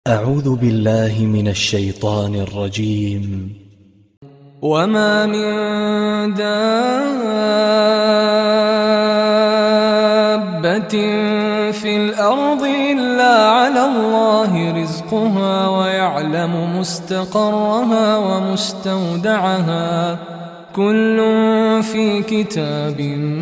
أعوذ بالله من الشيطان الرجيم. وما من دابة في الأرض إلا على الله رزقها ويعلم مستقرها ومستودعها كل في كتاب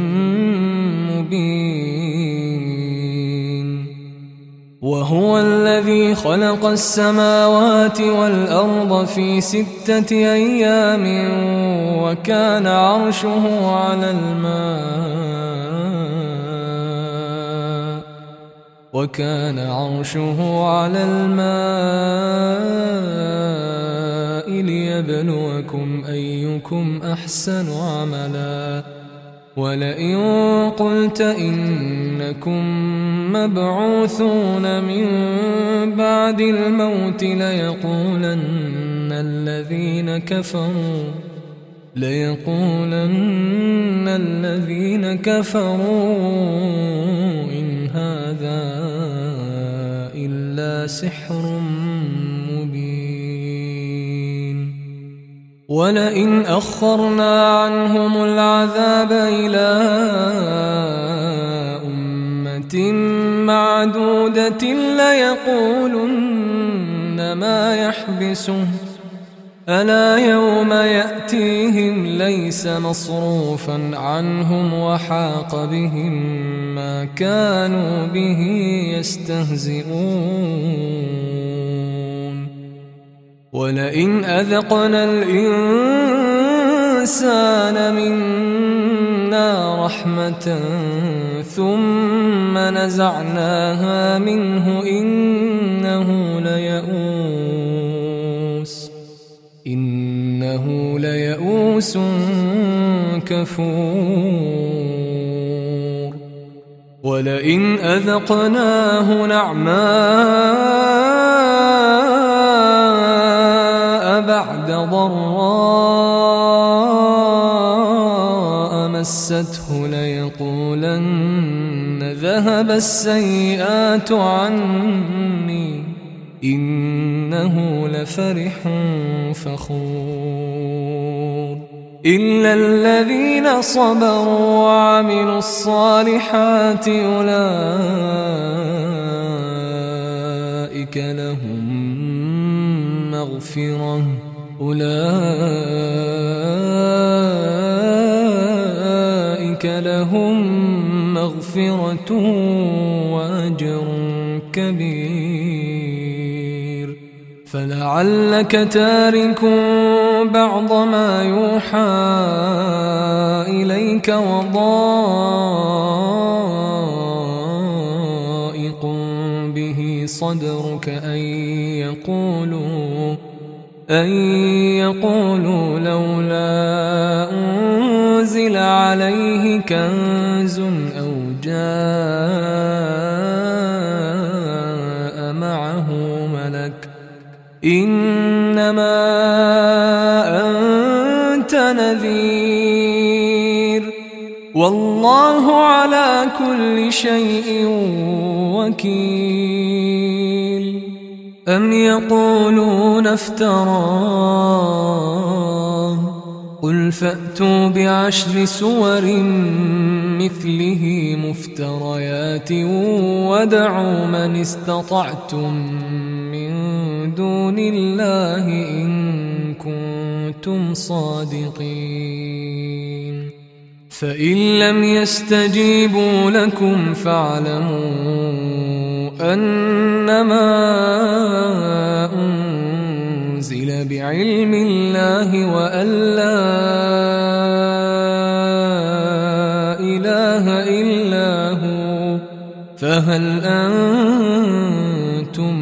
مبين. وهو الذي خلق السماوات والأرض في 6 أيام وكان عرشه على الماء ليبلوكم أيكم أحسن عملا. ولئن قلت إنكم مبعوثون من بعد الموت ليقولن الذين كفروا إن هذا إلا سحر مبين. ولئن أخرنا عنهم العذاب إلى أمة معدودة ليقولن ما يحبسه ألا يوم يأتيهم ليس مصروفا عنهم وحاق بهم ما كانوا به يستهزئون. ولئن أذقنا الإنسان منا رحمة ثم نزعناها منه إنه ليئوس كفور. ولئن أذقناه نعماء بعد ضراء مسته ليقولن ذهب السيئات عني إنه لفرح فخور. إلا الذين صبروا وعملوا الصالحات أولئك لهم مغفرة وأجر كبير. فلعلك تارك بعض ما يوحى إليك وضائق به صدرك أن يقولوا لولا أنزل عليه كنز أو جاء معه ملك إنما أنت نذير والله على كل شيء وكيل. أم يقولون افتراه قل فأتوا ب10 سور مثله مفتريات وادعوا من استطعتم من دون الله إن كنتم صادقين. فإن لم يستجيبوا لكم فاعلموا أنما أنزل بعلم الله وأن لا إله إلا هو فهل أنتم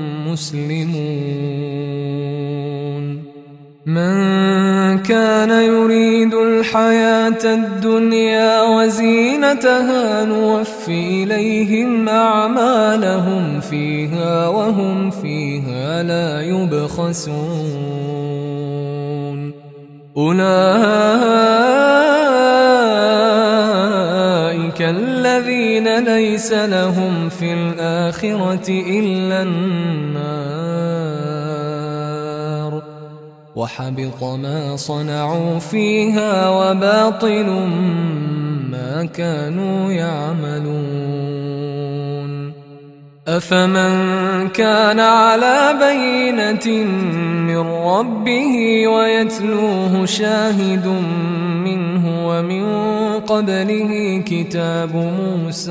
مسلمون. من كان يريد الحياة الدنيا وزينتها نوفي إليهم أعمالهم فيها وهم فيها لا يبخسون. أولئك الذين ليس لهم في الآخرة إلا النار وحبط ما صنعوا فيها وباطل ما كانوا يعملون. أفمن كان على بينة من ربه ويتلوه شاهد منه ومن قبله كتاب موسى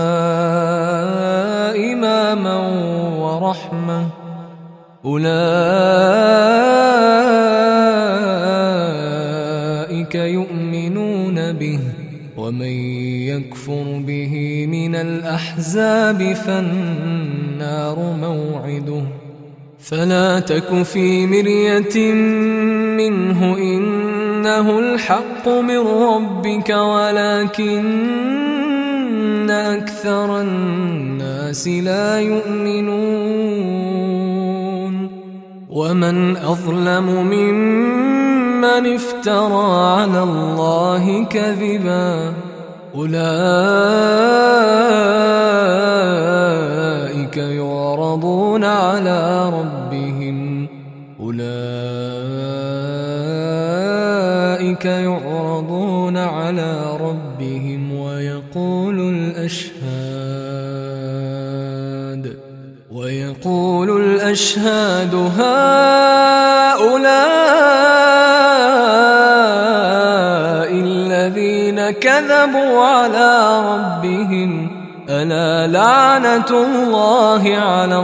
إماما ورحمة أولئك يؤمنون به، ومن يكفر به من الأحزاب فالنار موعده. فلا تك في مرية منه إنه الحق من ربك ولكن أكثر الناس لا يؤمنون. ومن أظلم ممن افترى على الله كذبا أولئك يعرضون على ربهم ويقول الأشهاد هؤلاء الذين كذبوا على ربهم ألا لعنة الله على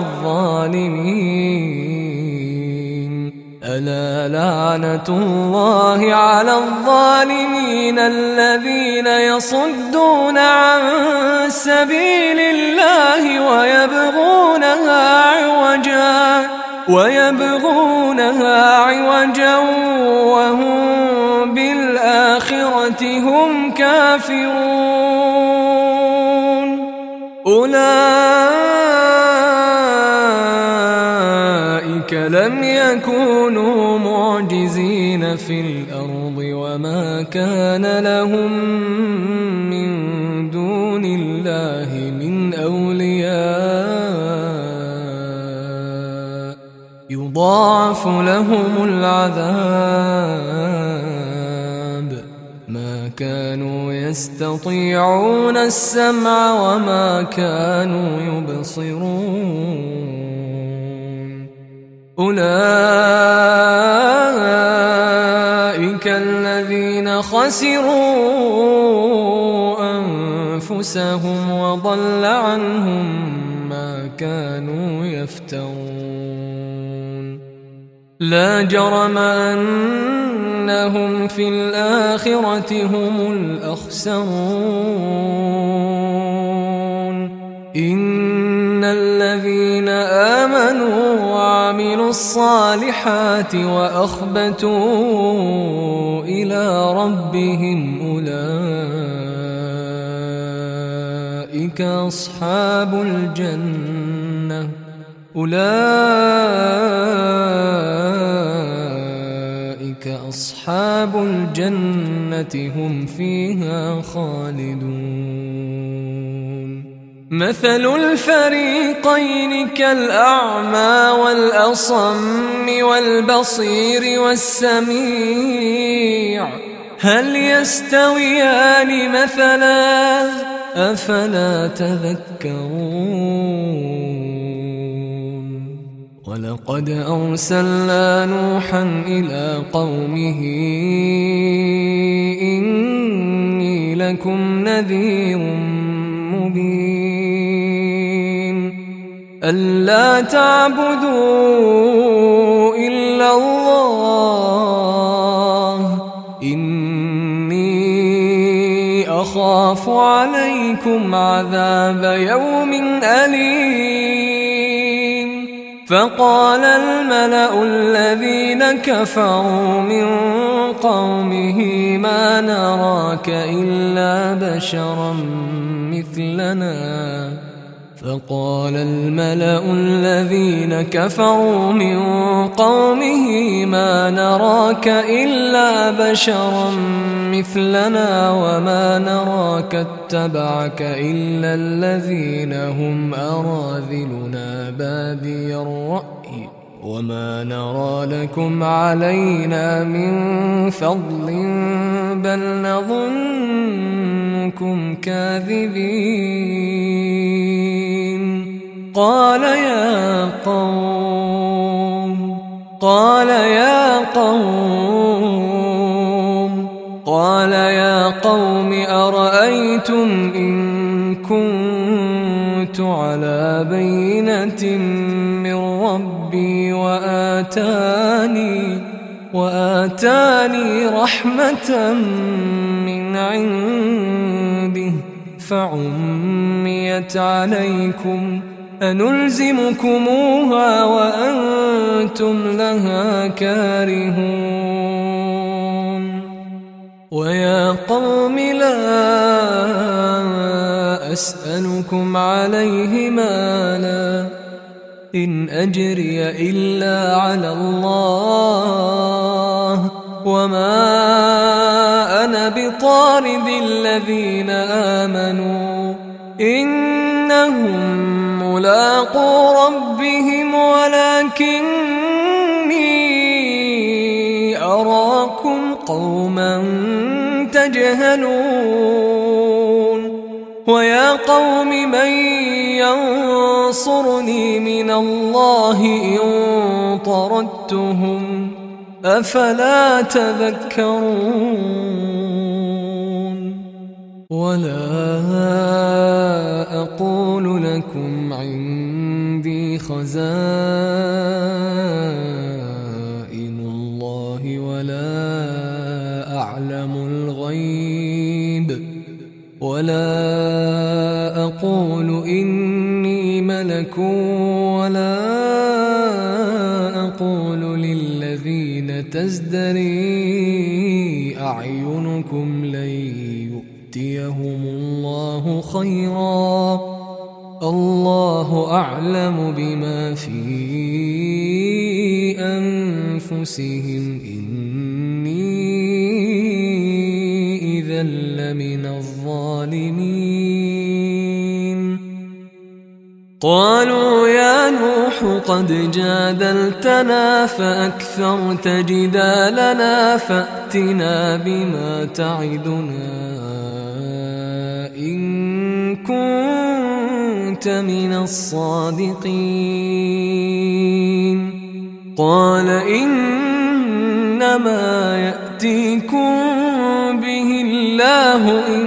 الظالمين الذين يصدون عن سبيل الله ويبغونها عوجا وهم بالآخرة هم كافرون. أولئك لم يكونوا معجزين في الأرض وما كان لهم من دون الله من أولياء يضاعف لهم العذاب ما كانوا يستطيعون السمع وما كانوا يبصرون. أولئك الذين خسروا أنفسهم وضل عنهم ما كانوا يفترون. لا جرم أنهم في الآخرة هم الأخسرون. إن الذين آمنوا وعملوا الصالحات وأخبتوا إلى ربهم أولئك أصحاب الجنة هم فيها خالدون. مثل الفريقين كالأعمى والأصم والبصير والسميع هل يستويان مثلا أفلا تذكرون. ولقد أرسلنا نوحا إلى قومه إني لكم نذير مبين ألا تعبدوا إلا الله إني أخاف عليكم عذاب يوم أليم. فقال الملأ الذين كفروا من قومه ما نراك إلا بشرا مثلنا فقال الملأ الذين كفروا من قومه ما نراك إلا بشرا مثلنا وما نراك اتبعك إلا الذين هم أراذلنا بادي الرأي وما نرى لكم علينا من فضل بل نظنكم كاذبين. قال يا قوم أرأيتم إن كنت على بينة من ربي وآتاني رحمة من عنده فعميت عليكم أنلزمكموها وأنتم لها كارهون. ويا قوم لا أسألكم عليه مالا إن أجري إلا على الله وما أنا بطارد الذين آمنوا إنهم ملاقو ربهم ولكني أراكم قوما تجهلون. ويا قوم من ينصرني من الله إن طردتهم أفلا تذكرون. ولا أقول لكم عندي خزائن الله ولا أعلم الغيب ولا أقول إني ملك ولا أقول للذين تزدري أعينكم لن يؤتيهم الله خيرا الله أعلم بما في أنفسهم إني إذا لمن الظالمين. قالوا يا نوح قد جادلتنا فأكثرت جدالنا فأتنا بما تعدنا إن كنت من الصادقين. قال إنما يأتيكم به الله إن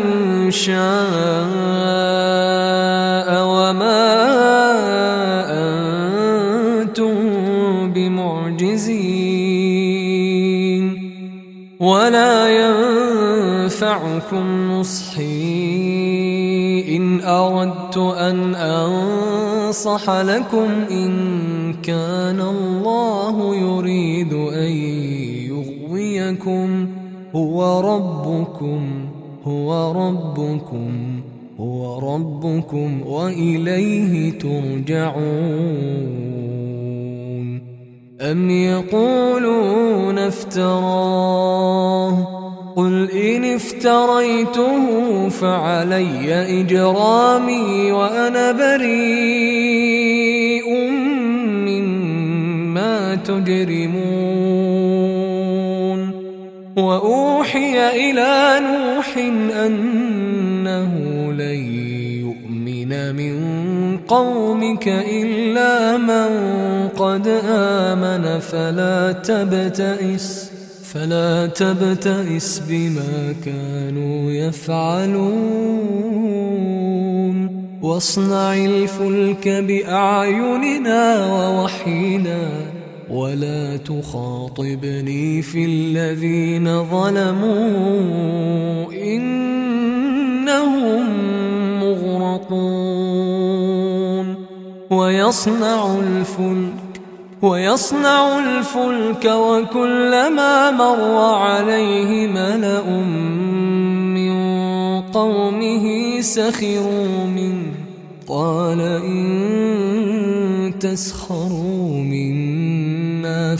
شاء وما أنتم بمعجزين ولا ينفعكم نصحي إن أردت أن أنصح لكم إن كان الله يريد أن يغويكم هو ربكم وإليه ترجعون. أم يقولون افتراه قل إن افتريته فعلي إجرامي وأنا بريء مما تجرمون. وأوحي إلى نوح أنه لن يؤمن من قومك إلا من قد آمن فلا تبتئس بما كانوا يفعلون. واصنع الفلك بأعيننا ووحينا ولا تخاطبني في الذين ظلموا إنهم مغرقون. ويصنع الفلك وكلما مر عليه ملأ من قومه سخروا منه قال إن تسخروا منا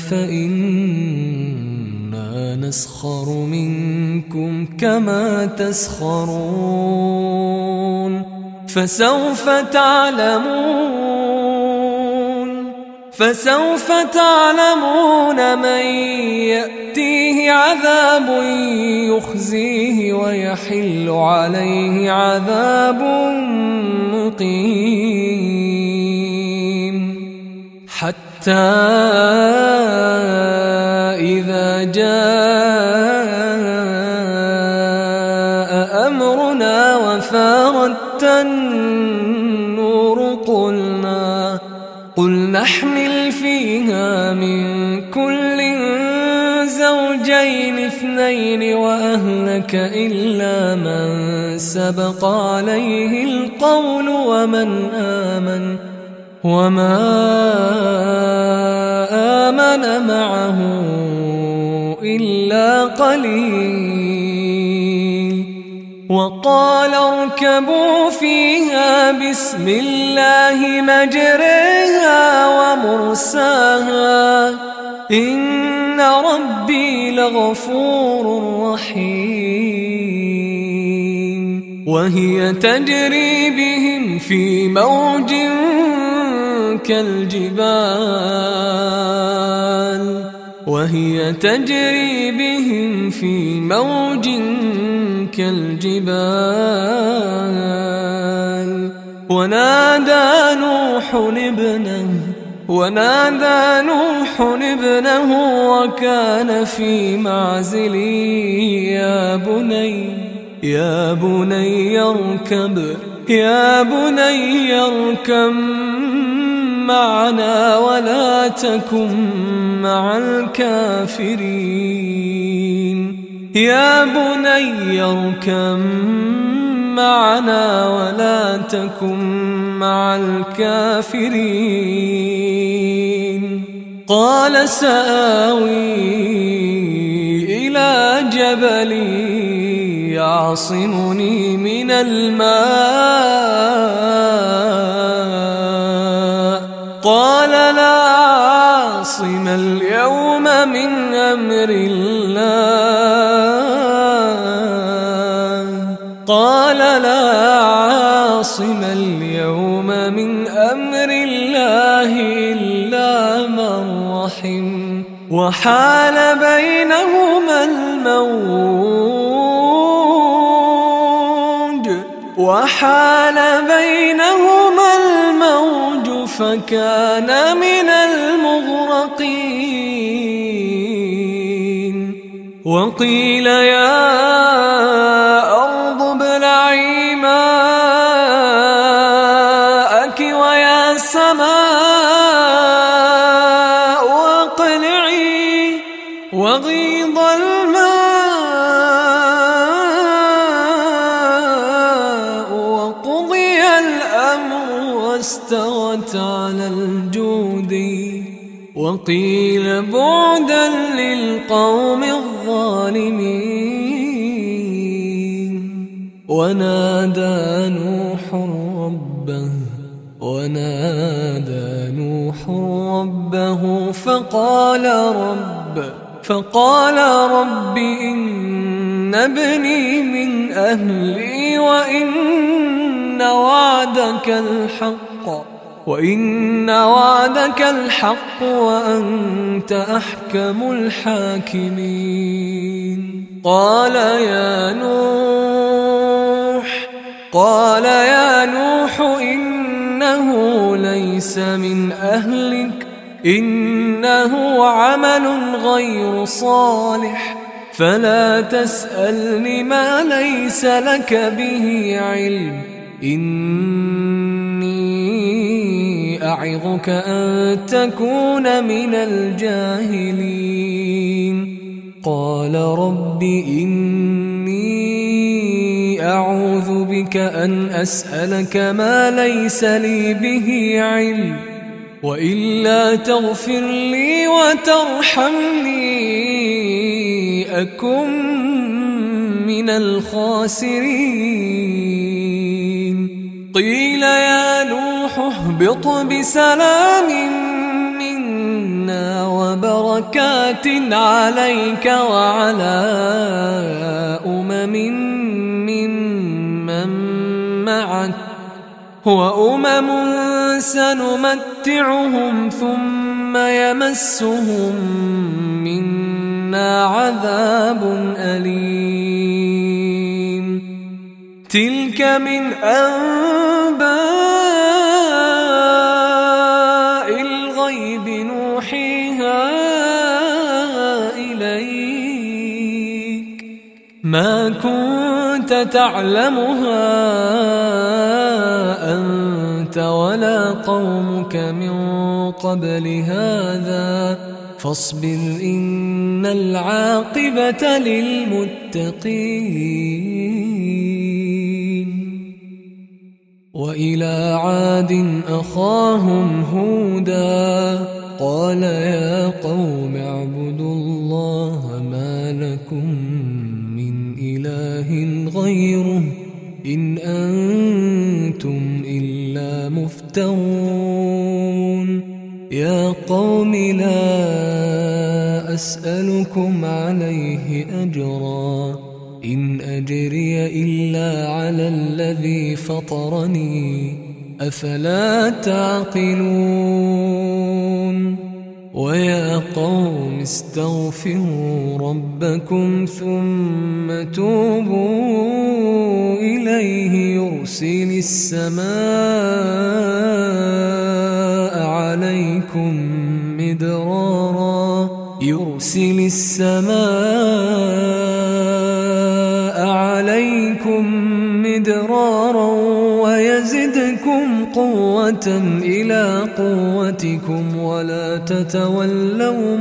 فإنا نسخر منكم كما تسخرون. فسوف فسوف تعلمون من يأتيه عذاب يخزيه ويحل عليه عذاب مقيم حتى إذا جاء أمرنا وفارت النور قل نحمل فيها من كل زوجين اثنين وأهلك إلا من سبق عليه القول وما آمن معه إلا قليل وقال اركبوا فيها بسم الله مجريها ومرساها إن ربي لغفور رحيم وهي تجري بهم في موج كالجبال ونادى نوح ابنه وكان في معزل يا بني اركب معنا ولا تكن مع الكافرين يا بني اركب معنا ولا تكن مع الكافرين قال سآوي إلى جبل يعصمني من الماء قال لا عاصم اليوم من أمر الله إلا من رحم وحال بينهما الموج فكان من المغرقين وقيل يا أرض ابلعي ماءك ويا سماء واقلعي وغيض الماء وقضي الأمر واستوت على الجود وقيل بعدا للقوم الظالمين ونادى نوح ربه فقال رب إن ابني من أهلي وإن وعدك الحق وأنت أحكم الحاكمين قال يا نوح إنه ليس من أهلك إنه عمل غير صالح فلا تسألني ما ليس لك به علم إني أعظك أن تكون من الجاهلين قال رب إني أعوذ بك أن أسألك ما ليس لي به علم وإلا تغفر لي وترحمني أكن من الخاسرين قيل يا نوح اهبط بسلام منا وبركات عليك وعلى ممن معك وأمم سنمتعهم ثم ثم يمسهم منا عذاب أليم. تلك من أنباء الغيب نوحيها إليك ما كنت تعلمها أنت ولا قومك من قبل هذا فاصبر إن العاقبة للمتقين. وإلى عاد أخاهم هودا قال يا قوم اعبدوا الله ما لكم من إله غيره إن أنتم إلا مفترون. يا قوم لا أسألكم عليه أجرا إن أجري إلا على الذي فطرني أفلا تعقلون. ويا قوم استغفروا ربكم ثم توبوا إليه يرسل السماء عليكم مدرارا ويزدكم قوة إلى قوتكم ولا تتولوا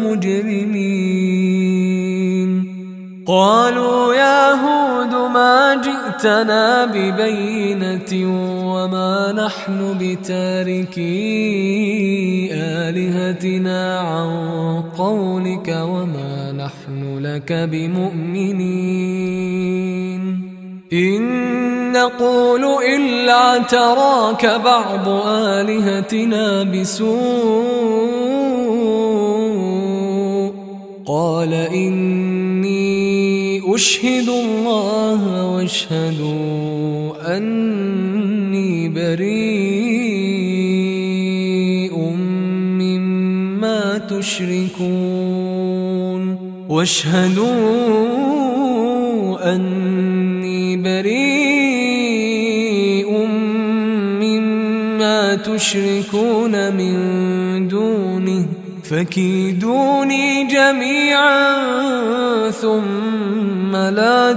مجرمين. قالوا يا هود ما جئتنا ببينة وما نحن بتاركي آلهتنا عن قولك وما نحن لك بمؤمنين. إن نقول إلا اعتراك بعض آلهتنا بسوء قال إني أشهد الله واشهدوا أني بريء مما تشركون واشهدوا أني بريء مما تشركون من دونه فكيدوني جميعا ثم لا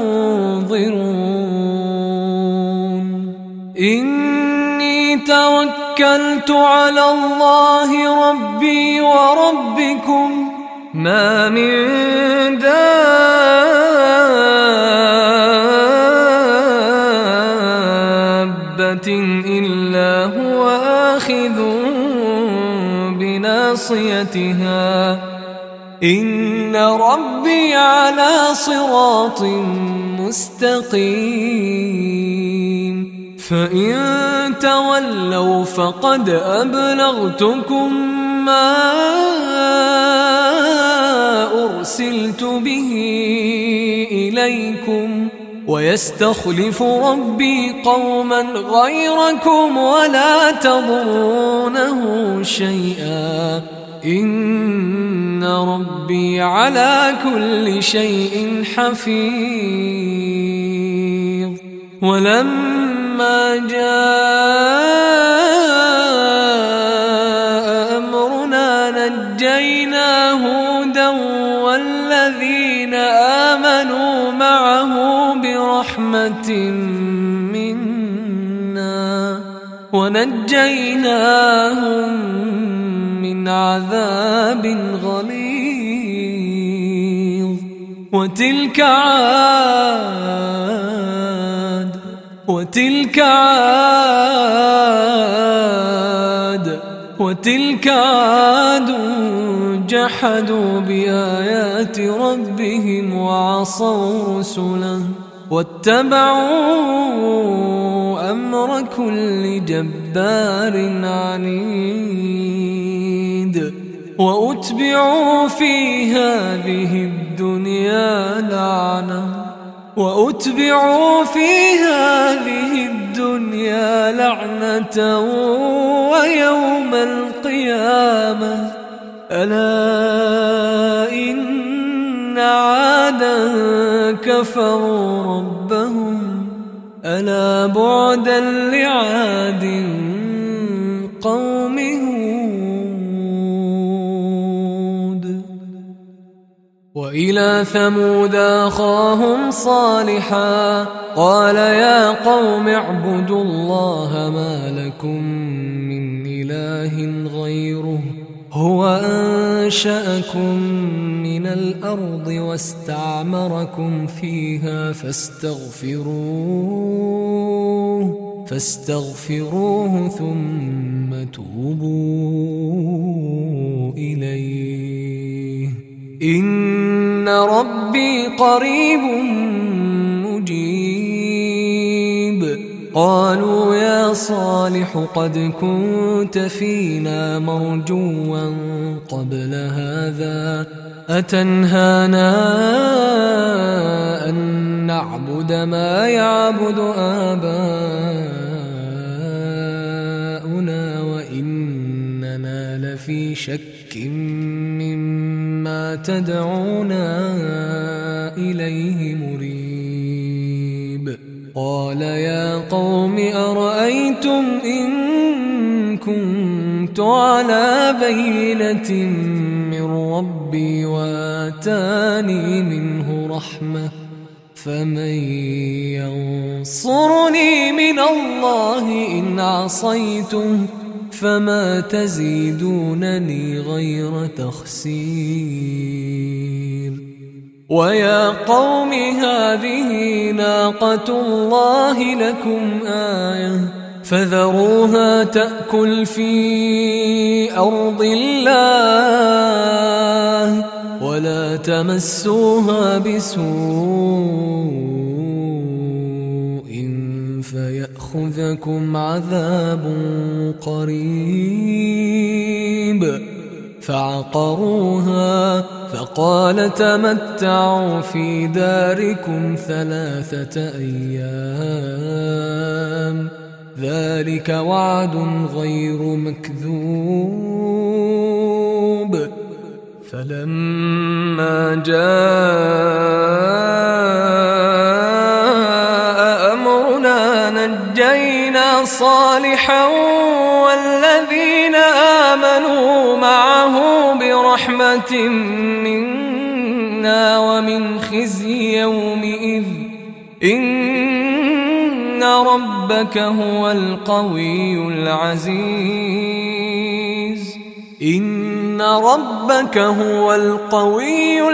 تنظرون. إني توكلت على الله ربي وربكم ما من دابة إلا هو آخذ بناصيتها إن ربي على صراط مستقيم. فإن تولوا فقد أبلغتكم ما أرسلت به إليكم ويستخلف ربي قوما غيركم ولا تضرونه شيئا إن ربي على كل شيء حفيظ. ولما جاء أمرنا نجينا هودا والذين آمنوا معه برحمة منا ونجيناهم من عذاب غليظ. وتلك عاد جحدوا بآيات ربهم وعصوا رسله واتبعوا أمر كل جبار عنيد. وأتبعوا في هذه الدنيا لعنة ويوم القيامة ألا إن عادا كفروا ربهم ألا بعدا لعاد قوم هود وإلى ثمود أخاهم صالحا قال يا قوم اعبدوا الله ما لكم من إله غيره هو أنشأكم من الأرض واستعمركم فيها فاستغفروه ثم توبوا إليه إن ربي قريب مجيب قالوا يا صالح قد كنت فينا مرجوا قبل هذا أتنهانا أن نعبد ما يعبد آباؤنا وإننا لفي شك مما تدعونا إليه مريب قال يا قوم أرأيتم إن كنت على بينة من ربي وآتاني منه رحمة فمن ينصرني من الله إن عصيته فما تزيدونني غير تخسير ويا قوم هذه ناقة الله لكم آية فذروها تأكل في أرض الله ولا تمسوها بسوء فيأخذكم عذاب قريب فعقروها فقال تمتعوا في داركم 3 أيام ذلك وعد غير مكذوب فلما جاء أمرنا نجينا صالحا والذين آمنوا معه برحمة منا ومن خزي يومئذ إن ربك هو القوي العزيز إن ربك هو القوي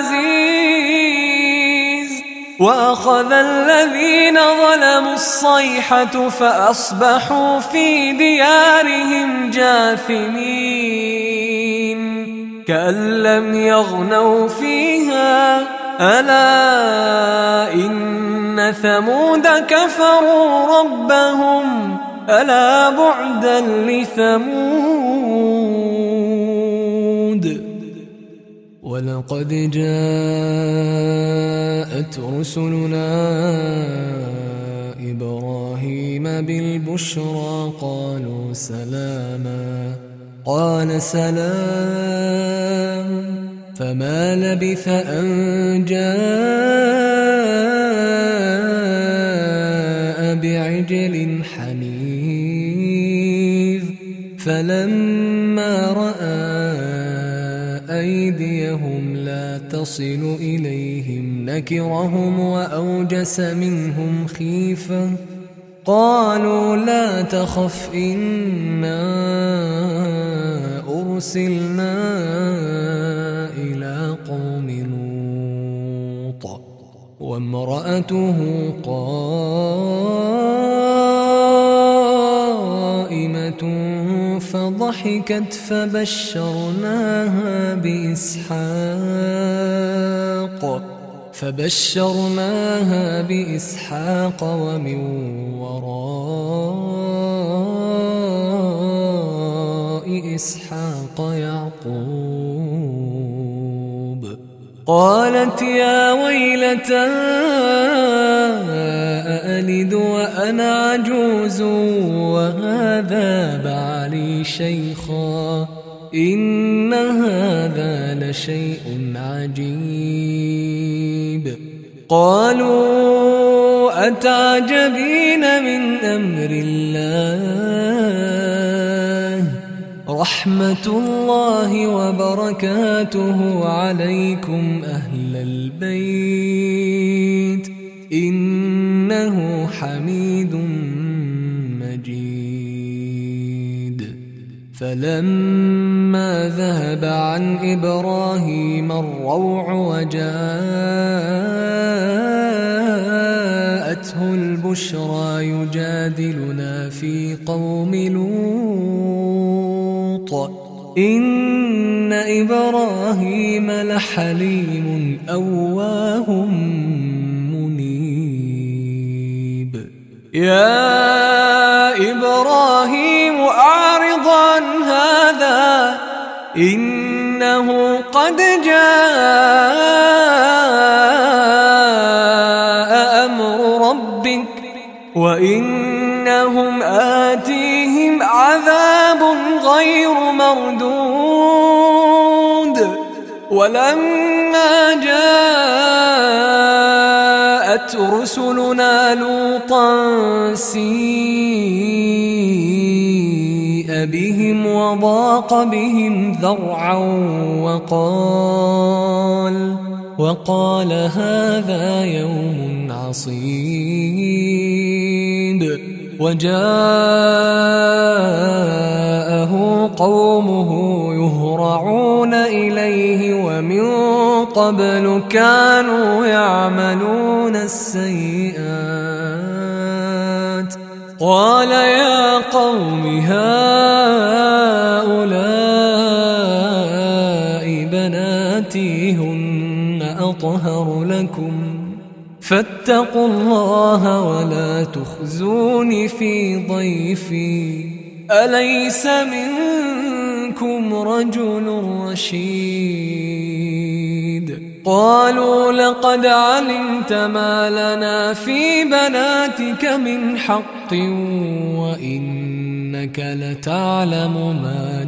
العزيز وأخذ الذين ظلموا الصيحة فأصبحوا في ديارهم جاثمين كأن لم يغنوا فيها ألا إن ثمود كفروا ربهم ألا بعدا لثمود ولقد جاءت رسلنا إبراهيم بالبشرى قالوا سلاما قال سلام فما لبث أن جاء بعجل حنيذ فلما رأى أيديهم لا تصل إليهم نكرهم وأوجس منهم خيفة قالوا لا تخف إنا أرسلنا إلى قوم لوط وامرأته قائمة فضحكت فبشرناها بإسحاق ومن وراء إسحاق يعقوب قالت يا ويلتى أألد وأنا عجوز وهذا بعلي شيخا إن هذا لشيء عجيب قالوا أتعجبين من أمر الله رحمة الله وبركاته عليكم أهل البيت إنه حميد مجيد فلما ذهب عن إبراهيم الروع وجاءته البشرى يجادلنا في قوم لوط إن إبراهيم لحليم أواه منيب يا إبراهيم أعرض عن هذا إنه قد جاء أمر ربك وإنهم آتيهم عذاب غير مردود ولما جاءت رسلنا لوطا سيء بهم وضاق بهم ذرعا وقال هذا يوم عصيب وجاءه قومه يهرعون إليه ومن قبل كانوا يعملون السيئات قال يا قوم هؤلاء بناتي هن أطهر لكم فاتقوا الله ولا تخزوني في ضيفي أليس منكم رجل رشيد قالوا لقد علمت ما لنا في بناتك من حق وإنك لتعلم ما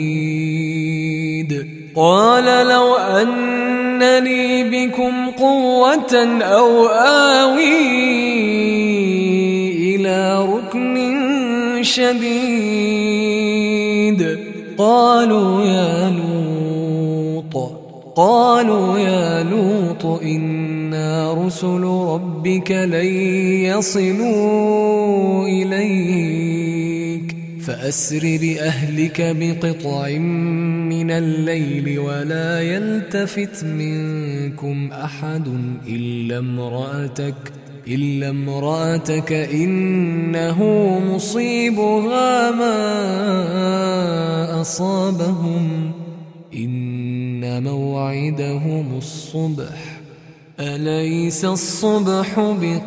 نريد قال لو أن لي بكم قوة أو آوي إلى ركن شديد قالوا يا لوط إنا رسل ربك لن يصلوا إليك فأسر بأهلك بقطع من الليل ولا يلتفت منكم أحد إلا امرأتك إنه مصيبها ما أصابهم إن موعدهم الصبح أليس الصبح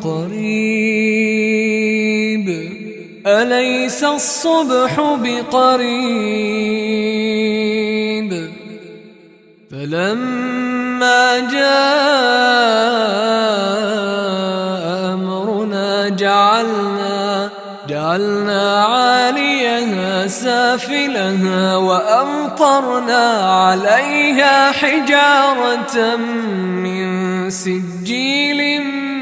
بقريب فلما جاء أمرنا جعلنا عاليها سافلها وأمطرنا عليها حجارة من سجيل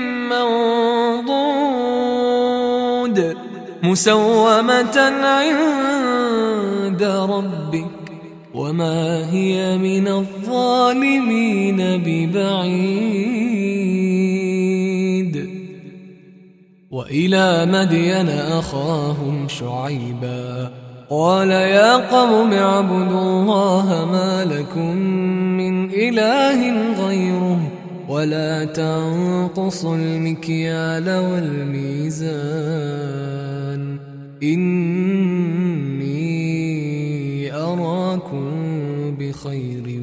منضود مسومة عند ربك وما هي من الظالمين ببعيد وإلى مدين أخاهم شعيبا قال يا قوم اعبدوا الله ما لكم من إله غيره ولا تنقصوا المكيال والميزان إني أراكم بخير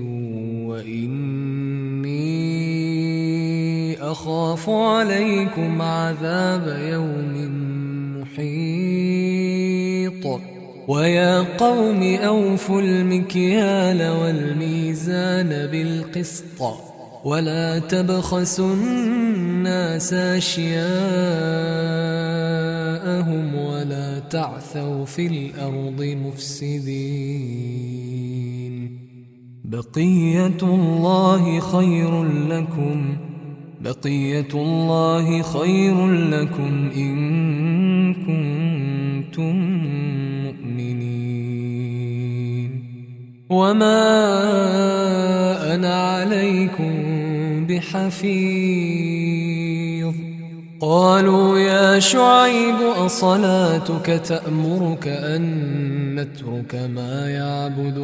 وإني أخاف عليكم عذاب يوم محيط ويا قوم أوفوا المكيال والميزان بالقسط ولا تبخسوا الناس أشياءهم معهم ولا تعثوا في الأرض مفسدين. بقية الله خير لكم إن كنتم مؤمنين. وما أنا عليكم بحفيظ. قالوا يا شعيب أصلاتك تأمرك أن نترك ما يعبد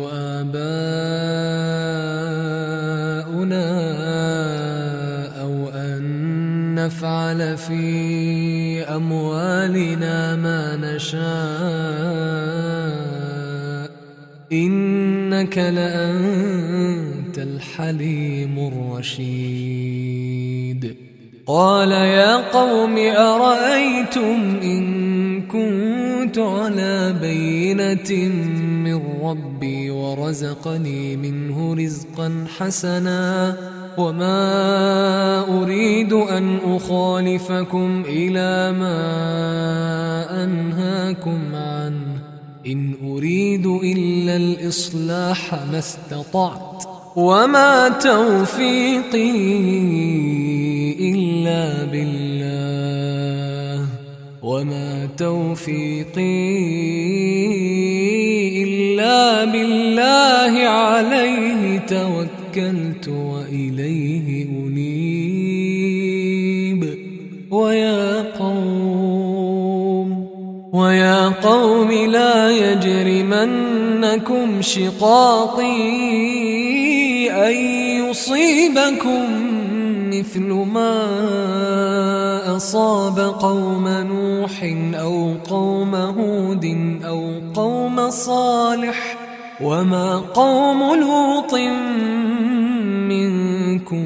آباؤنا أو أن نفعل في أموالنا ما نشاء إنك لأنت الحليم الرشيد. قال يا قوم أرأيتم إن كنت على بينة من ربي ورزقني منه رزقا حسنا وما أريد أن أخالفكم إلى ما أنهاكم عنه إن أريد إلا الإصلاح ما استطعت وما توفيقي إلا بالله عليه توكلت وإليه أنيب. ويا قوم لا يجرمنكم شقاقي أن يصيبكم مثل ما أصاب قوم نوح أو قوم هود أو قوم صالح وما قوم لوط منكم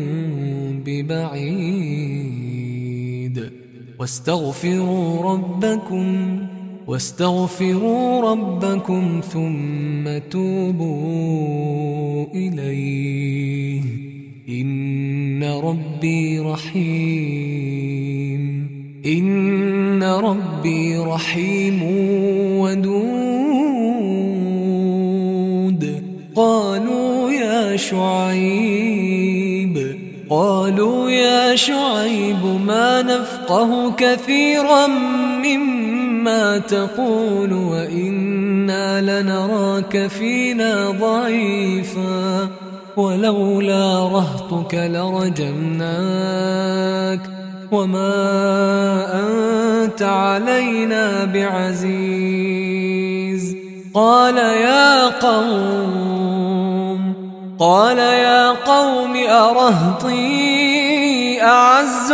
ببعيد. واستغفروا ربكم ثم توبوا إليه إن ربي رحيم ودود. قالوا يا شعيب ما نفقه كثيرا مما تقول وإنا لنراك فينا ضعيفا ولولا رهطك لرجمناك وما أنت علينا بعزيز. قال يا قوم أرهطي أعز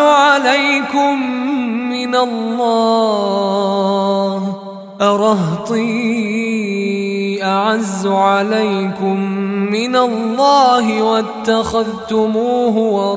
عليكم من الله واتخذتموه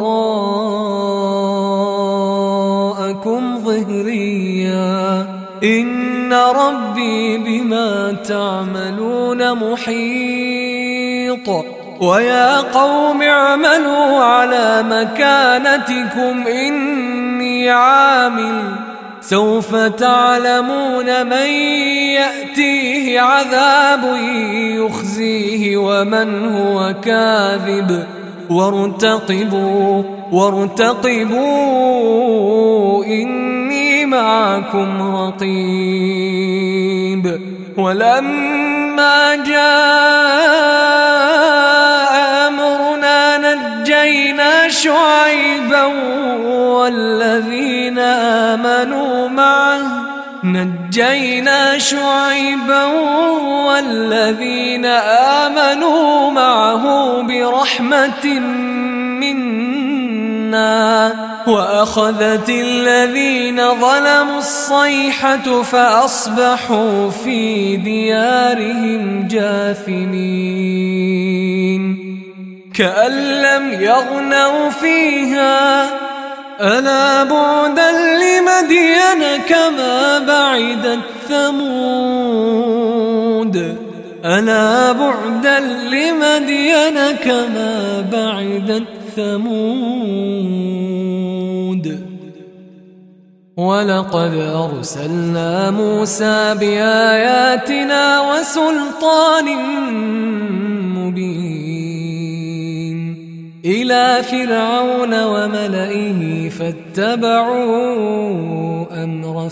وراءكم ظهريا إن ربي بما تعملون محيط. ويا قوم اعملوا على مكانتكم إني عامل سوف تعلمون من يأتيه عذاب يخزيه ومن هو كاذب وارتقبوا إني معكم رقيب. ولما جاء أمرنا نجينا شعيبا والذين آمنوا معه برحمة منا وأخذت الذين ظلموا الصيحة فأصبحوا في ديارهم جاثمين كأن لم يغنوا فيها ألا بعدا لمدين كما بعدت ثمود. ولقد أرسلنا موسى بآياتنا وسلطان مبين إلى فرعون وملئه فاتبعوا أمر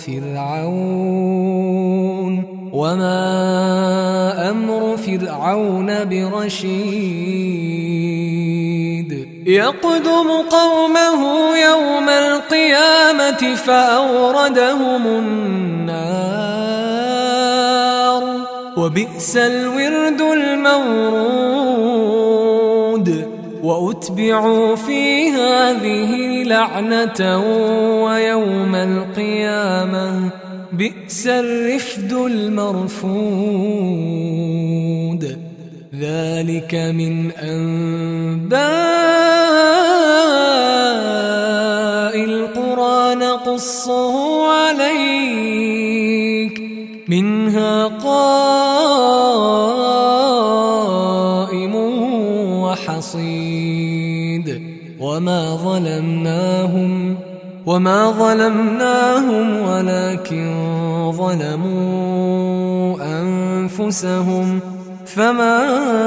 فرعون وما أمر فرعون برشيد يقدم قومه يوم القيامة فأوردهم النار وبئس الورد المورود وأتبعوا في هذه لعنة ويوم القيامة بئس الرفد المرفود ذلك من أنباء القرى نقصه عليك منها قائم وحصيد وما ظلمناهم ولكن ظلموا أنفسهم فما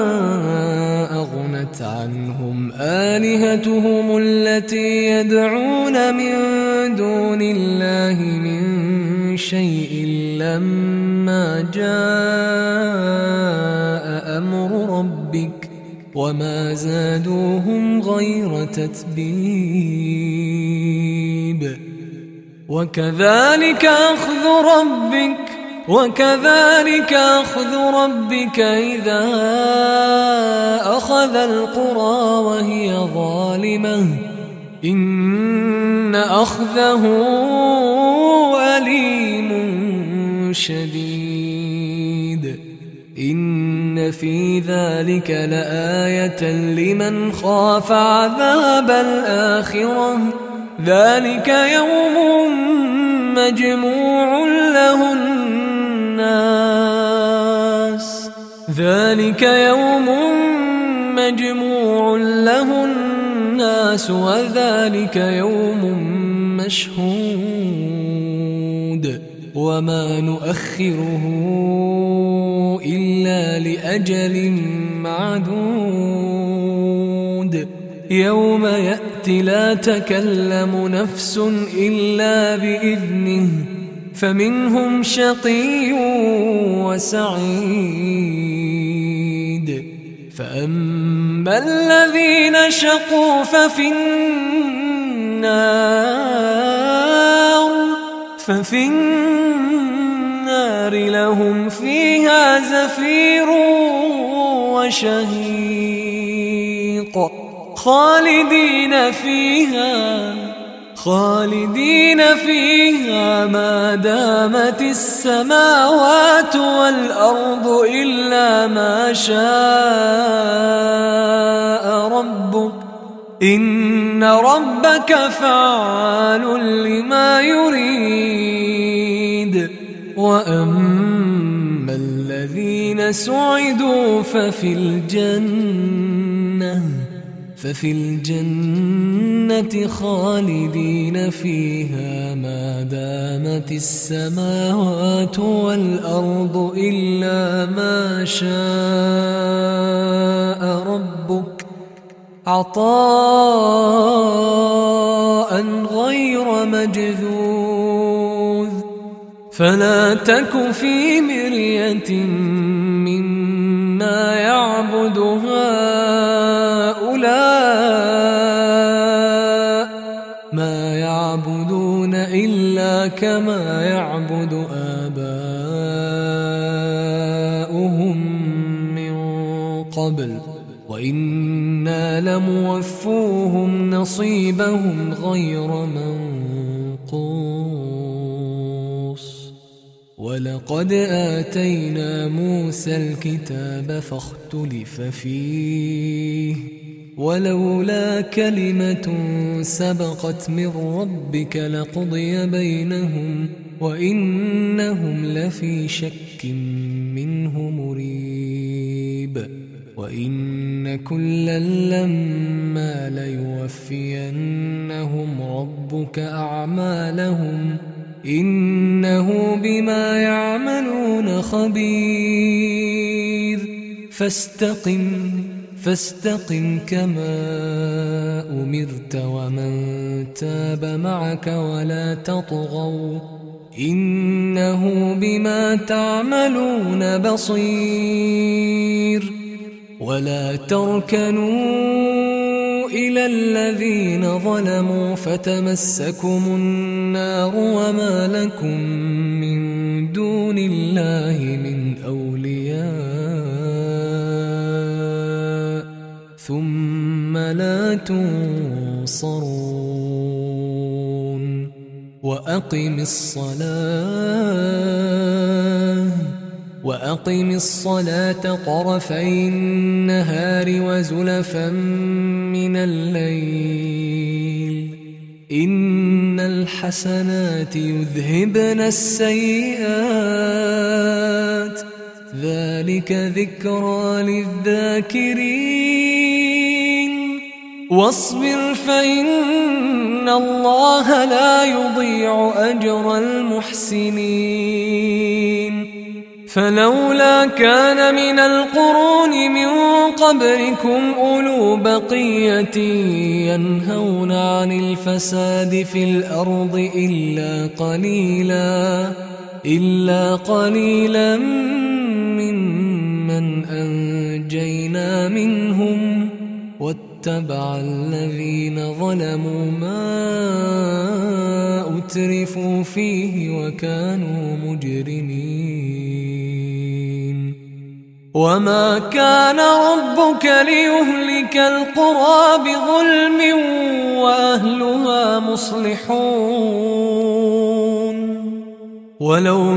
أغنت عنهم آلهتهم التي يدعون من دون الله من شيء لما جاء أمر ربك وما زادوهم غير تتبيب وكذلك أخذ ربك إذا أخذ القرى وهي ظالمة إن أخذه أليم شديد إن في ذلك لآية لمن خاف عذاب الآخرة ذلك يوم مجموع له الناس وذلك يوم مشهود وما نؤخره إلا لأجل معدود يوم يأتي لا تكلم نفس إلا بإذنه فمنهم شقي وسعيد فأما الذين شقوا ففي النار لهم فيها زفير وشهيق خالدين فيها ما دامت السماوات والأرض إلا ما شاء ربك إن ربك فعال لما يريد وأما الذين سعدوا ففي الجنة خالدين فيها ما دامت السماوات والأرض إلا ما شاء ربك عطاء غير مجذوذ فلا تك في مرية مما يعبد هؤلاء ما يعبدون إلا كما يعبد آباؤهم من قبل وإنا لموفوهم نصيبهم غير منقوص ولقد آتينا موسى الكتاب فاختلف فيه ولولا كلمة سبقت من ربك لقضي بينهم وإنهم لفي شك منه مريب وإن كلا لما ليوفينهم ربك أعمالهم إنه بما يعملون خبير فاستقم كما أمرت ومن تاب معك ولا تطغوا إنه بما تعملون بصير ولا تركنوا إلى الذين ظلموا فتمسكم النار وما لكم من دون الله من أولياء ثم لا تنصرون وأقم الصلاة طرفي النهار وزلفا من الليل إن الحسنات يذهبن السيئات ذلك ذكرى للذاكرين واصبر فإن الله لا يضيع أجر المحسنين فلولا كان من القرون من قبلكم أولو بقية ينهون عن الفساد في الأرض إلا قليلا ممن أنجينا منهم واتبع الذين ظلموا ما أترفوا فيه وكانوا مجرمين وما كان ربك ليهلك القرى بظلم وأهلها مصلحون ولو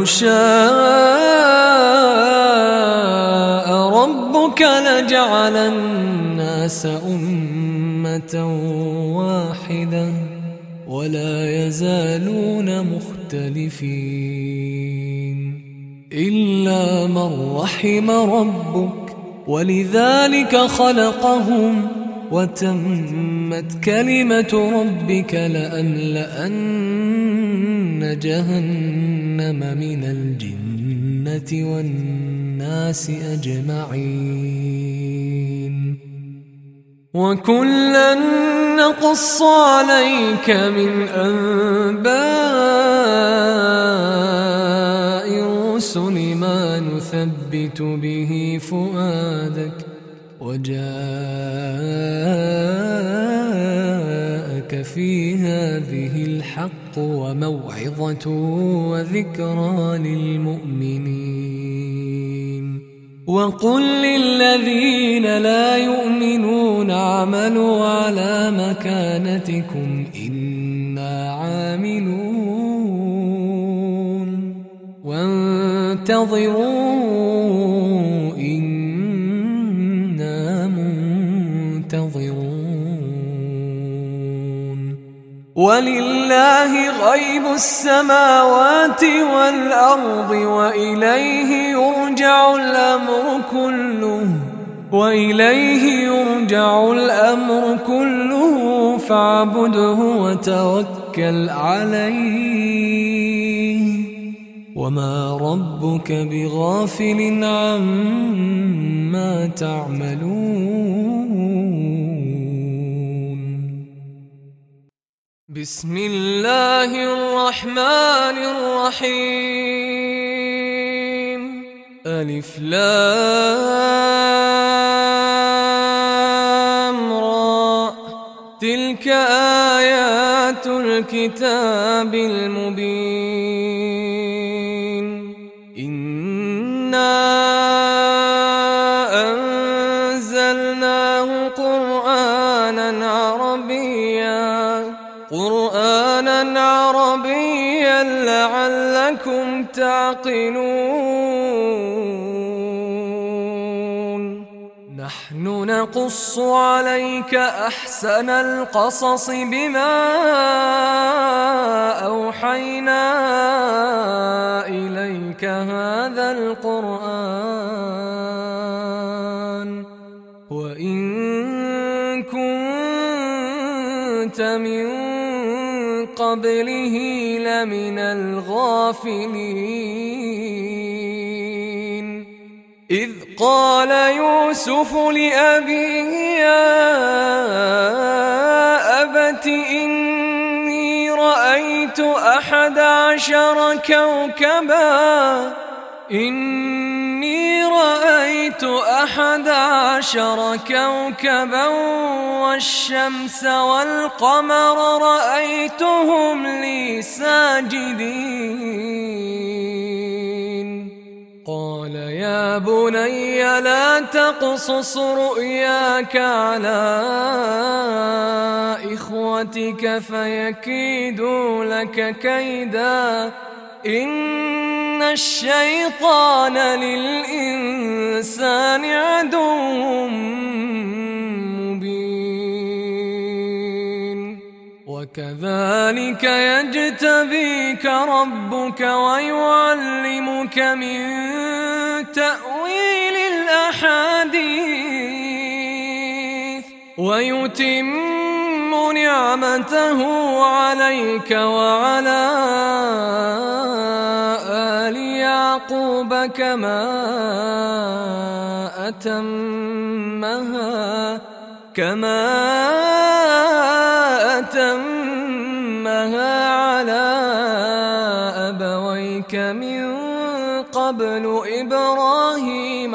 شاء ربك لجعل الناس أمة واحدة ولا يزالون مختلفين إلا من رحم ربك ولذلك خلقهم وتمت كلمة ربك لأملأن جهنم من الجنة والناس أجمعين وكلا نقص عليك من أنباء الرسل ما نثبت به فؤادك وجاءك في هذه الحق وموعظة وذكرى للمؤمنين وقل للذين لا يؤمنون اعملوا على مكانتكم إنا عاملون وانتظروا إنا منتظرون ولله غيب السماوات والأرض وإليه يرجع الأمر كله فاعبده وتوكل عليه وما ربك بغافل عما تعملون بسم الله الرحمن الرحيم ألف لام را تلك آيات الكتاب المبين إنا أنزلناه قرآنا عربيا لعلكم تعقلون نحن نقص عليك أحسن القصص بما أوحينا إليك هذا القرآن كنت من قبله لمن الغافلين إذ قال يوسف لأبيه يا أبت إني رأيت 11 كوكبا والشمس والقمر رأيتهم لي ساجدين قال يا بني لا تقصص رؤياك على إخوتك فيكيدوا لك كيدا إن الشيطان للإنسان عدو مبين وكذلك يجتبيك ربك ويعلمك من تأويل الأحاديث ويتم نعمته عليك وعلى آل يعقوب كما أتمها على أبويك من قبل إبراهيم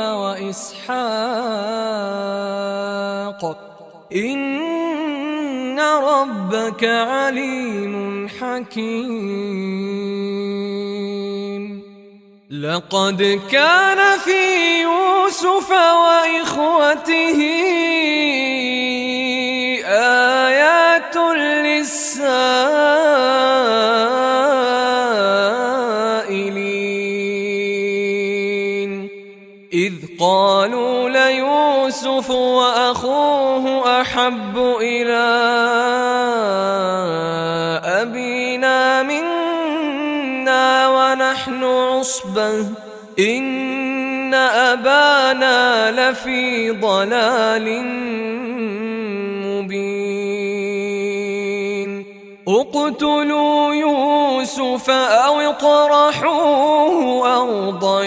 وإسحاق إن ربك عليم حكيم لقد كان في يوسف وإخوته آيات للسائلين إذ قالوا ليوسف وأخوه أحب إلى أبينا منا ونحن عصبة إن أبانا لفي ضلال مبين اقتلوا يوسف أو اطرحوه أرضا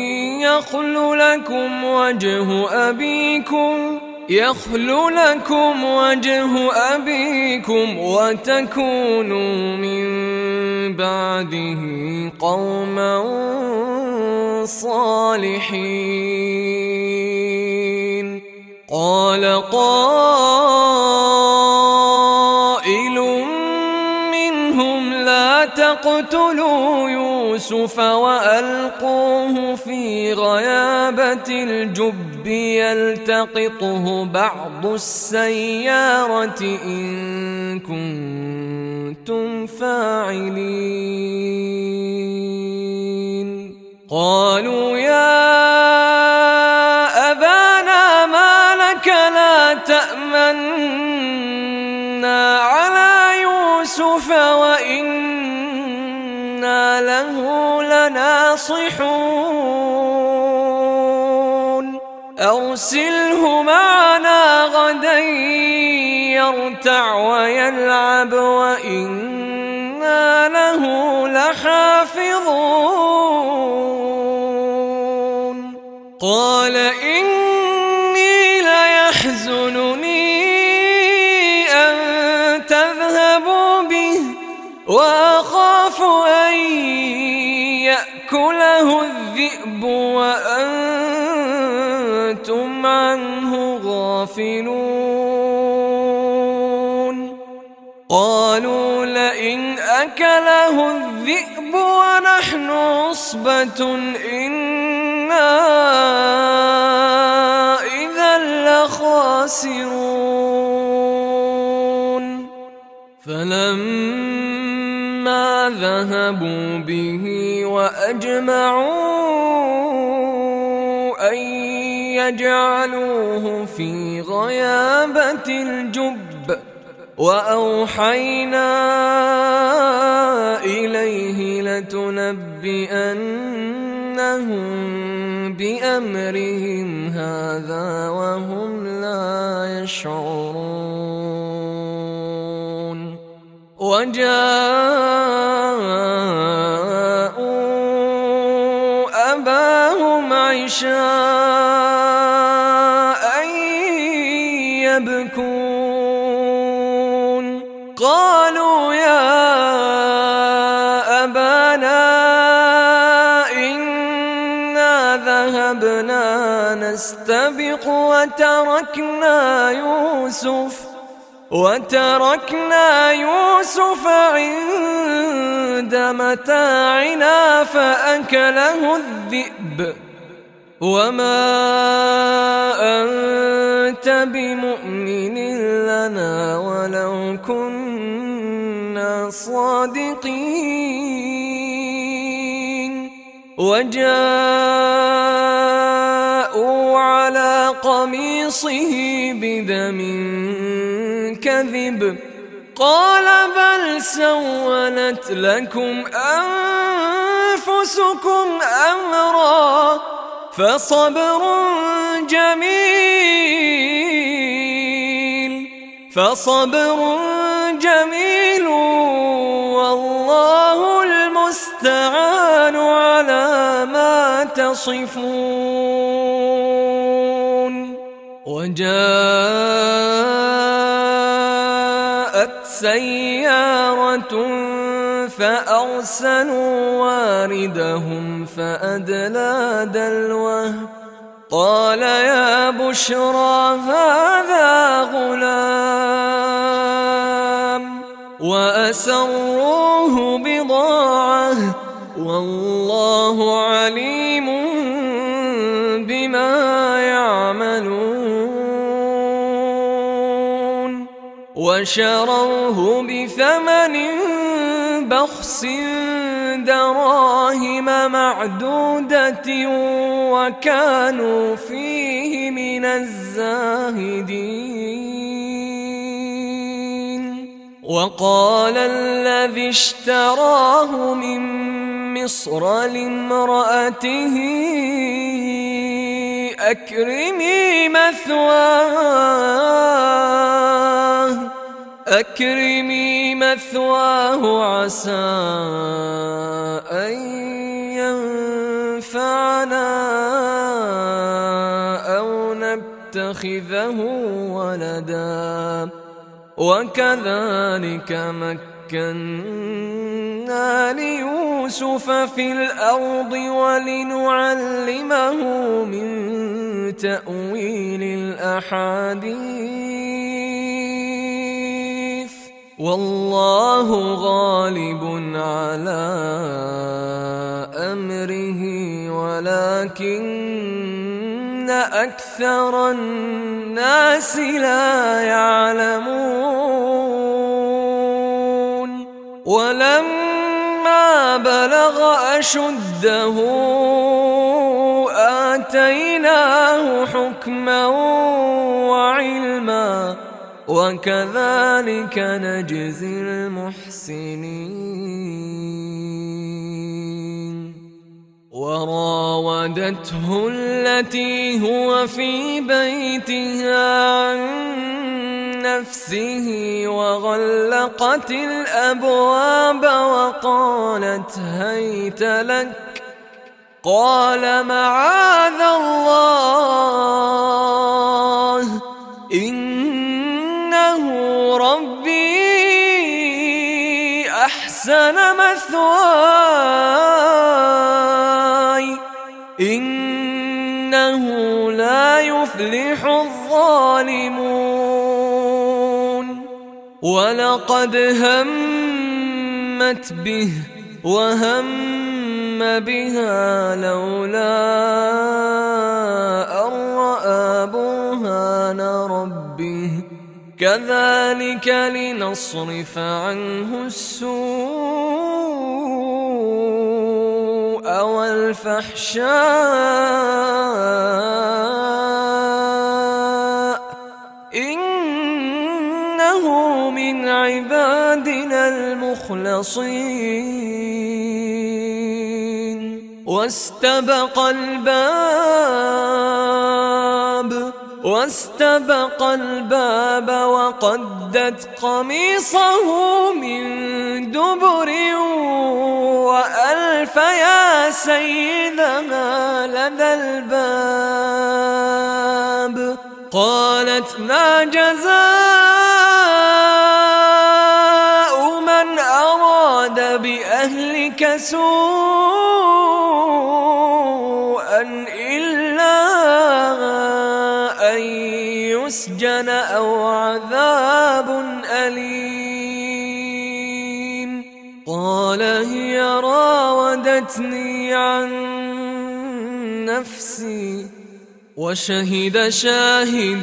يخل لكم وجه أبيكم وتكونوا من بعده قوما صالحين قال قائل منهم لا تقتلوا يوسف وألقوه في غيابة الجب يلتقطه بعض السيارة إن كنتم فاعلين قالوا يا أبانا ما لك لا تأمنا على يوسف وإنا له لناصحون أرسله معنا غدا يرتع ويلعب وإنا له لحافظون قال إني ليحزنني أن تذهبوا به وأخاف أن يأكله الذئب وأنتم عنه غافلون قالوا لئن أكله الذئب ونحن عصبة إنا إذا لخاسرون فلما ذهبوا به وأجمعوا أن يجعلوه في غيابة الجب وأوحينا إليه لتنبئنهم بأمرهم هذا وهم لا يشعرون وجاءوا أباهم عشاء يبكون قالوا يا أبانا إنا ذهبنا نستبق وتركنا يوسف عند متاعنا فأكله الذئب وما أنت بمؤمن لنا ولو كنا صادقين وجاءوا على قميصه بدم كذب قال بل سولت لكم أنفسكم أمرا فصبر جميل والله المستعان على ما تصفون وجاءت سيارة فأرسلوا واردهم فأدلى دلوه قال يا بشرى هذا غلام وأسروه بضاعة والله عليم بما يعملون وشروه بثمن بخس دراهم معدودة وكانوا فيه من الزاهدين وقال الذي اشتراه من مصر لامرأته أكرمي مثواه عسى أن ينفعنا أو نتخذه ولدا وكذلك مكنا ليوسف في الأرض ولنعلمه من تأويل الأحاديث والله غالب على أمره ولكن أكثر الناس لا يعلمون ولما بلغ أشده آتيناه حكما وعلما وكذلك نجزي المحسنين وراودته التي هو في بيتها عن نفسه وغلقت الأبواب وقالت هيت لك قال معاذ الله إنه ربي أحسن مثواي إنه لا يفلح الظالمون ولقد همت به وهم بها لولا أن رأى برهان ربه كذلك لنصرف عنه السوء والفحشاء إنه من عبادنا المخلصين واستبق الباب واستبق الباب وقدت قميصه من دبر وألف يا سيدها لدى الباب. قالت ما جزاء من أراد بأهلك سوءا إلا أن يسجن أو عذاب أليم. قال هي راودتني عن نفسي. وشهد شاهد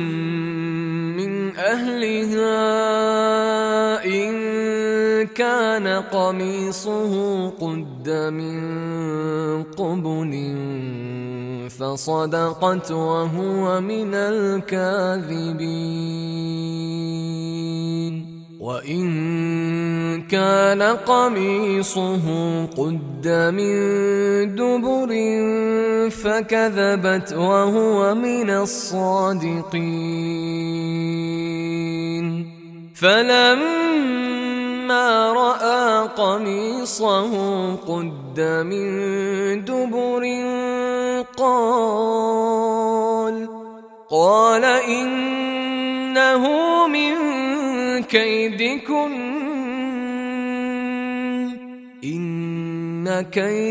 من أهلها إن كان قميصه قد من قبل فصدقت وهو من الكاذبين. وإن كان قميصه قد من دبر فكذبت وهو من الصادقين. فلما رأى قميصه قد من دبر قال إنه من كيدكن إن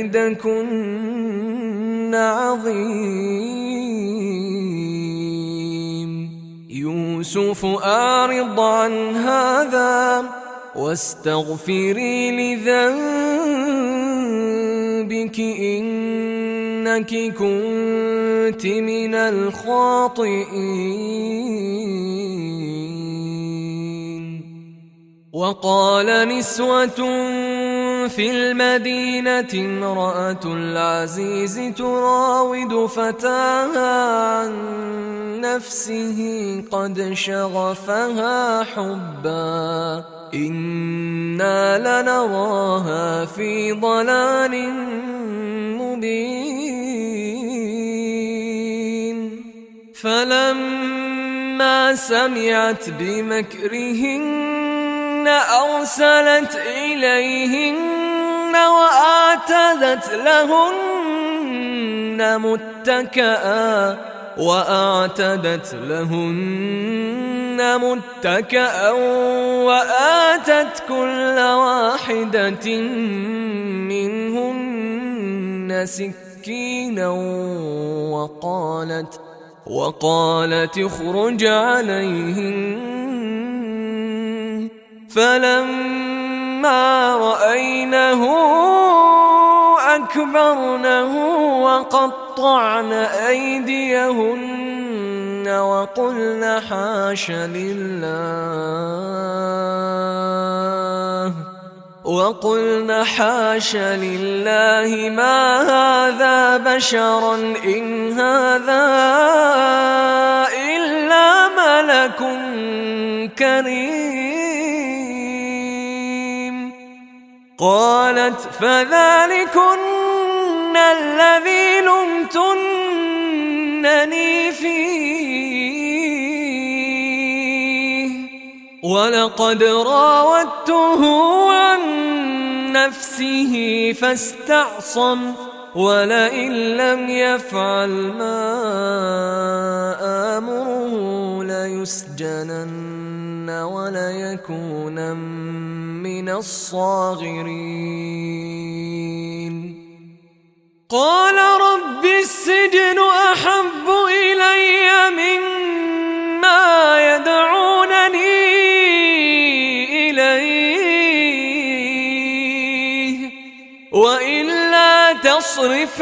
كيدكن عظيم. يوسف أعرض عن هذا واستغفري لذنبك إنك كنت من الخاطئين. وقال نسوة في المدينة امرأة العزيز تراود فتاها عن نفسه قد شغفها حبا إنا لنراها في ضلال مبين. فلما سمعت بمكرهن أرسلت إليهن وأعتدت لهن متكأ وآتت كل واحدة منهن سكينا وقالت اخرج عليهن. فلما رأينه أكبرنه وقطعن أيديهن وقلن حاش لله ما هذا بشرا إن هذا إلا ملك كريم. قالت فذلكن الذي لمتنني فيه ولقد راودته عن نفسه فاستعصم ولئن لم يفعل ما آمره ليسجنن وليكونن من الصاغرين. قال رب السجن أحب إلي مما يدعونني إليه وإلا تصرف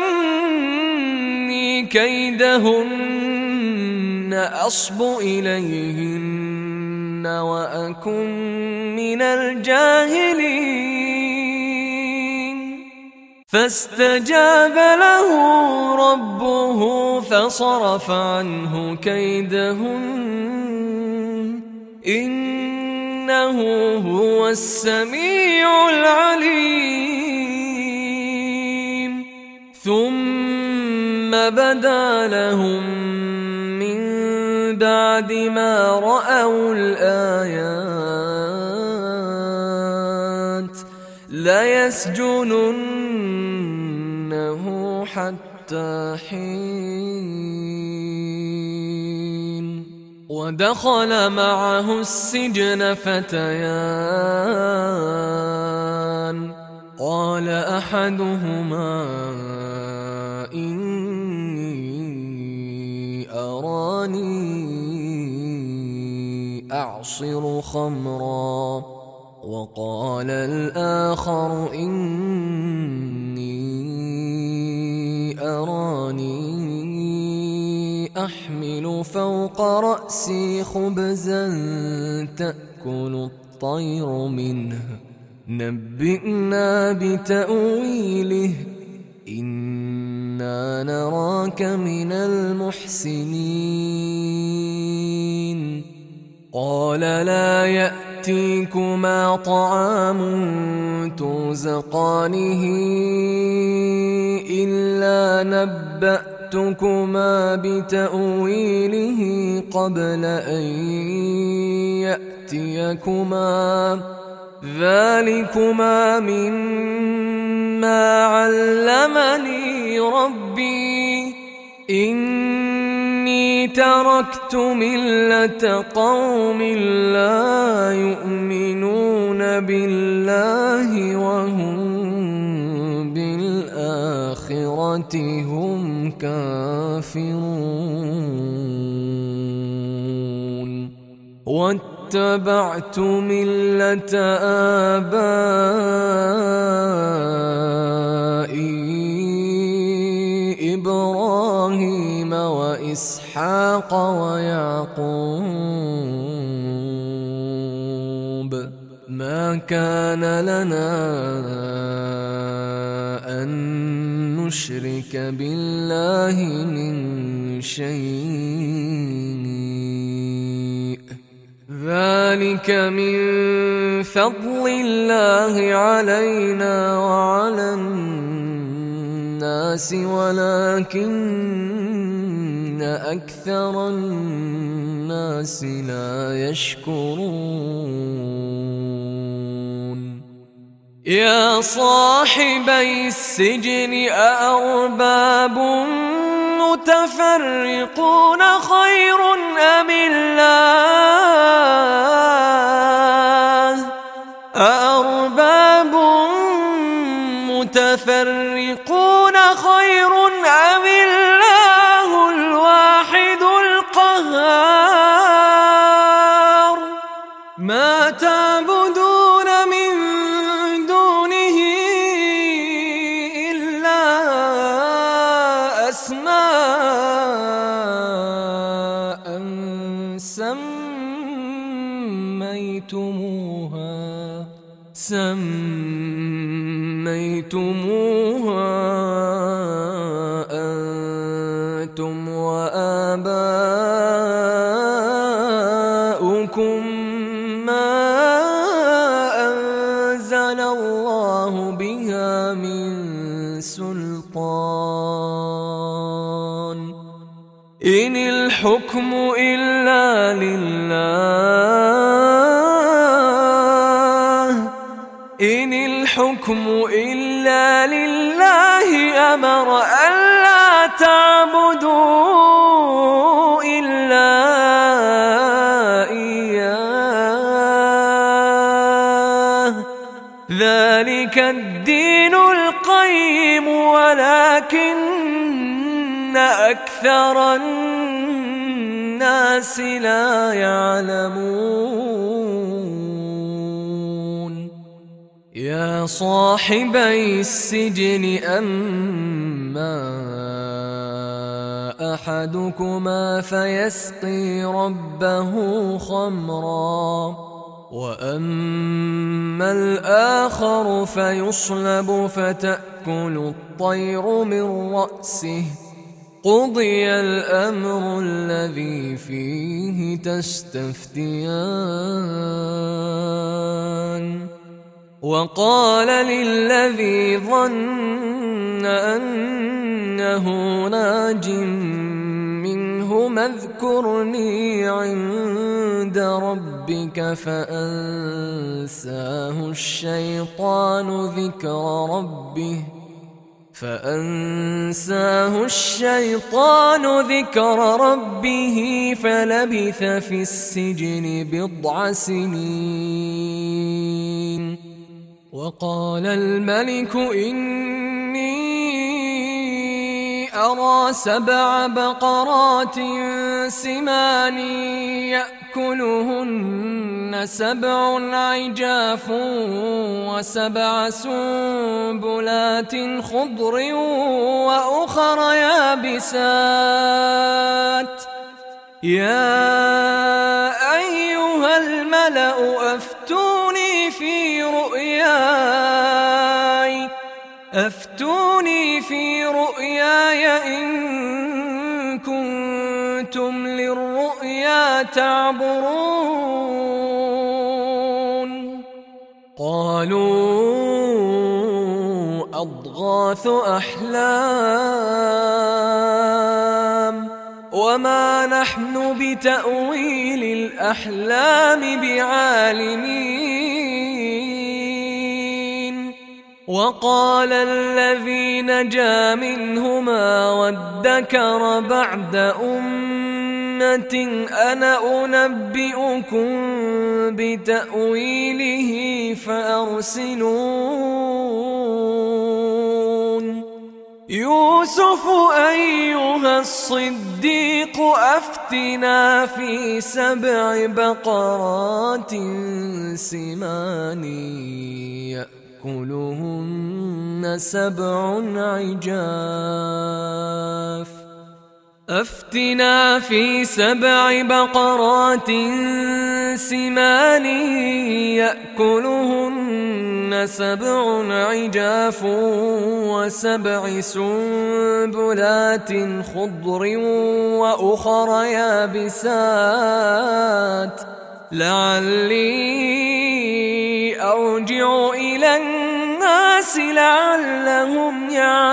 عني كيدهن أصب إليهن وأكن من الجاهلين. فاستجاب له ربه فصرف عنه كيدهن إنه هو السميع العليم. ثم بدا لهم من بعد ما رأوا الآيات ليسجننه حتى حين. ودخل معه السجن فتيان قال أحدهما إني أراني أعصر خمرا وقال الآخر إني أراني أحمل فوق رأسي خبزا تأكل الطير منه نبئنا بتأويله إنا نراك من المحسنين. قال لا يأتيكما طعام ترزقانه إلا نبأتكما بتأويله قبل أن يأتيكما ذلكما مما علمني ربي إني تركت ملة قوم لا يؤمنون بالله وهم بالآخرة هم كافرون. واتبعت ملة آبائي إبراهيم وإسحاق ويعقوب ما كان لنا أن نشرك بالله من شيء ذلك من فضل الله علينا وعلى الناس ولكن أكثر الناس لا يشكرون. يا صاحبي السجن أأرباب متفرقون خير أم الله أأرباب متفرقون خير أم الله الواحد القهار ما تعبدون من دونه إلا أسماء سميتموها أنتم وآباؤكم ما أنزل الله بها من سلطان إن الحكم إلا لله أمر ألا تعبدوا إلا إياه ذلك الدين القيم ولكن أكثر الناس لا يعلمون. يا صاحبي السجن أما أحدكما فيسقي ربه خمرا وأما الآخر فيصلب فتأكل الطير من رأسه قضي الأمر الذي فيه تستفتيان. وقال للذي ظن أنه ناج منه ثم اذكرني عند ربك فأنساه الشيطان ذكر ربه فلبث في السجن 9 سنين. وقال الملك إني أرى 7 بقرات سمان يأكلهن 7 عجاف و7 سنبلات خضر وأخر يابسات. يا أيها الملأ أفتوني في رؤياي إن كنتم للرؤيا تعبرون. قالوا أضغاث أحلام وما نحن بتأويل الأحلام بعالمين. وقال الذي نجا منهما وادكر بعد أمة أنا أنبئكم بتأويله فأرسلون. يوسف أيها الصديق أفتنا في 7 بقرات سمان يأكلهن 7 عجاف. أفتنا في 7 بقرات سمان يأكلهن 7 عجاف و7 سنبلات خضر وأخر يابسات لعلي أرجع إلى الناس لعلهم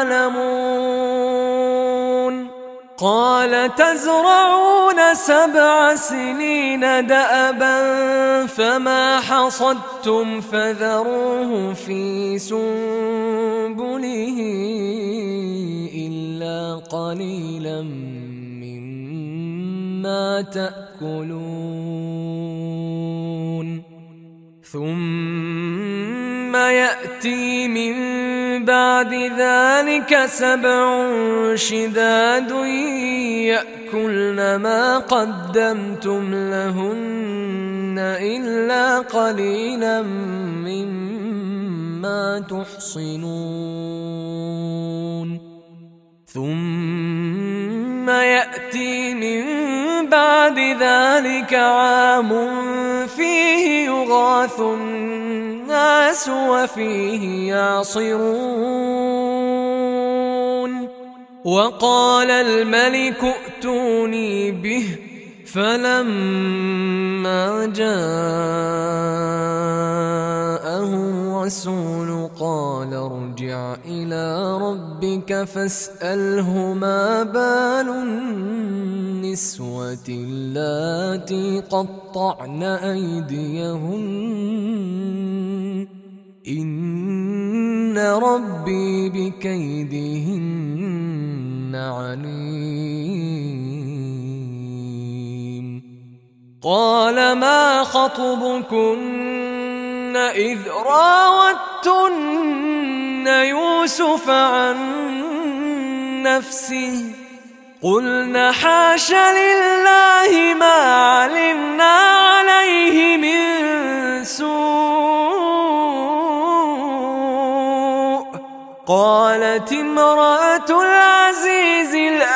يعلمون. قال تزرعون 7 سنين دأبا فما حصدتم فذروه في سنبله إلا قليلا مما تأكلون. ثم يأتي من بعد ذلك 7 شداد يأكلن ما قدمتم لهن إلا قليلا مما تحصنون. ثم يأتي من بعد ذلك عام فيه يغاث الناس وفيه يعصرون. وقال الملك ائتوني به فلما جاءه الرسول قال ارجع إلى ربك فاسأله ما بال النسوة اللاتي قطعن أيديهن إن ربي بكيدهن عليم. قال ما خطبكن إذ راوتن يوسف عن نفسه قلنا حاش لله ما علمنا عليه من سوء. قالت امرأة العزيز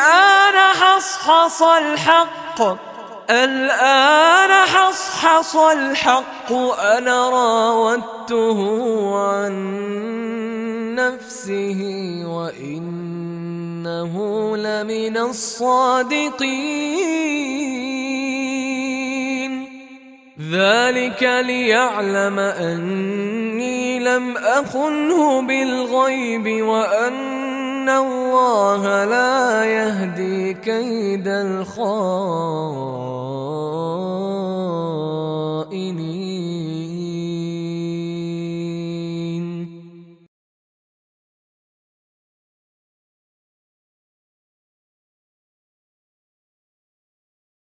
الآن حصحص الحق أنا راودته عن نفسه وإنه لمن الصادقين. ذلك ليعلم أني لم أخنه بالغيب وأن إن الله لا يهدي كيد الخائنين.